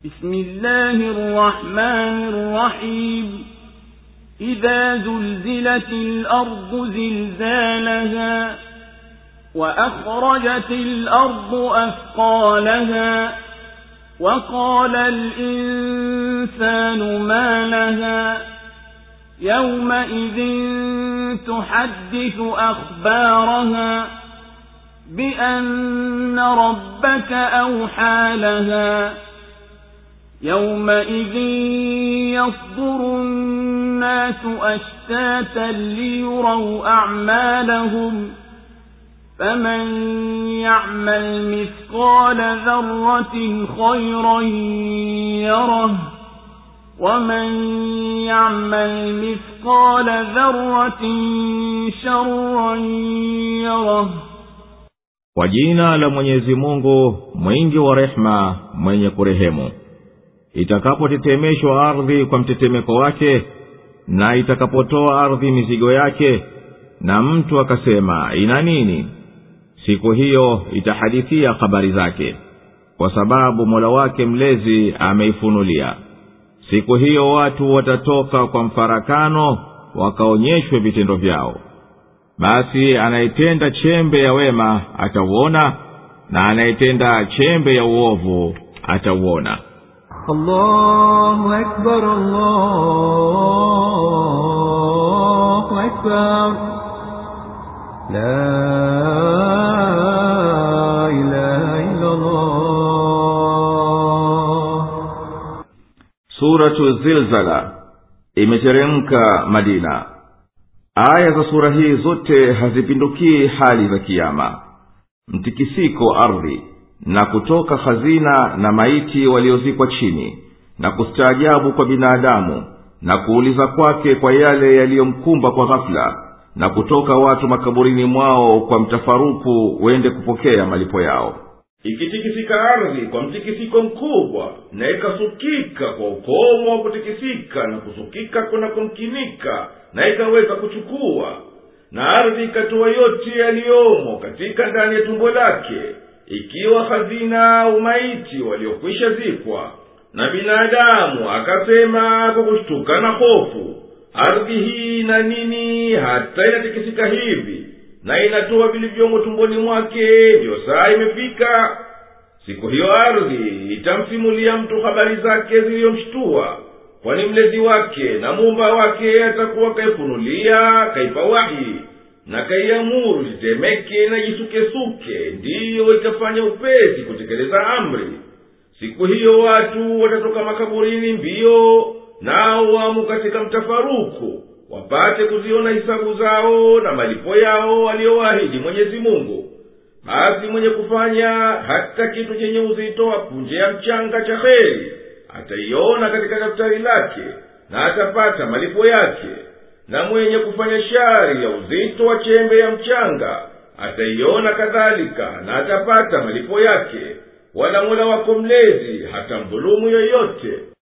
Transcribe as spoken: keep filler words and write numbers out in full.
بسم الله الرحمن الرحيم إذا زلزلت الأرض زلزالها وأخرجت الأرض أثقالها وقال الإنسان ما لها يومئذ تحدث أخبارها بأن ربك أوحى لها يومئذ يصدر الناس أشتاتا ليروا أعمالهم فمن يعمل مثقال ذرة خيرا يره ومن يعمل مثقال ذرة شرا يره. Kwa jina la Mwenyezi Mungu mwingi wa rehema mwenye kurehemu. Itakapotetemeshwa ardhi kwa mtetemeko wake, na itakapotoa ardhi mizigo yake, na mtu akasema ina nini, siku hiyo itahadithia habari zake, kwa sababu Mola wake mlezi ameifunulia. Siku hiyo watu watatoka kwa mfarakano, wakaonyeshwe vitendo vyao. Basi anayetenda chembe ya wema atauona, na anayetenda chembe ya uovu atauona. Allahu Akbar, Allahu Akbar, la ilaha illallah. Suratu Zilzala imeteremka Madina. Aya za sura hii zote hazipindukii hali za kiyama, mtikisiko ardhi, na kutoka hazina na maiti waliozikwa chini, na kustaajabu kwa binadamu, na kuuliza kwake kwa yale yaliyomkumba kwa ghafla, na kutoka watu makaburini mwao kwa mtafaruku wende kupokea malipo yao. Ikitikisika ardhi kwa mtikisiko mkubwa, na ikasukika kwa ukomo wa kutikisika na kusukika kuna kumkinika, na ikaweza kuchukua, na ardhi ikatoa yote yaliyomo katika ndani ya tumbo lake, ikiwa hazina umaiti waliokwisha zikwa, na binadamu akasema kwa kushtuka na hofu, ardhi hii na nini hata inatikisika hivi, na inatoa vilivyomo tumboni mwake, ndio saa imefika. Siku hiyo ardhi itamsimulia mtu habari zake ziliyomshtua, kwani mlezi wake na muumba wake atakuwa kaifunulia, kaipa wahi, na kaiamuru jitemeke na jisukesuke, ndiyo itafanya upesi kutekeleza amri. Siku hiyo watu watatoka makaburini mbio, nao wamu katika mtafaruku, wapate kuziona hisabu zao na malipo yao aliyowaahidi Mwenyezi Mungu. Basi mwenye kufanya hata kitu chenye uzito apunje ya mchanga cha kheri, ataiona katika daftari lake, na atapata malipo yake. Na mwenye kufanya shari ya uzito wa chembe ya mchanga, ataiona kadhalika, na atapata malipo yake. Wala Mola wako mlezi hata mdhulumu yoyote.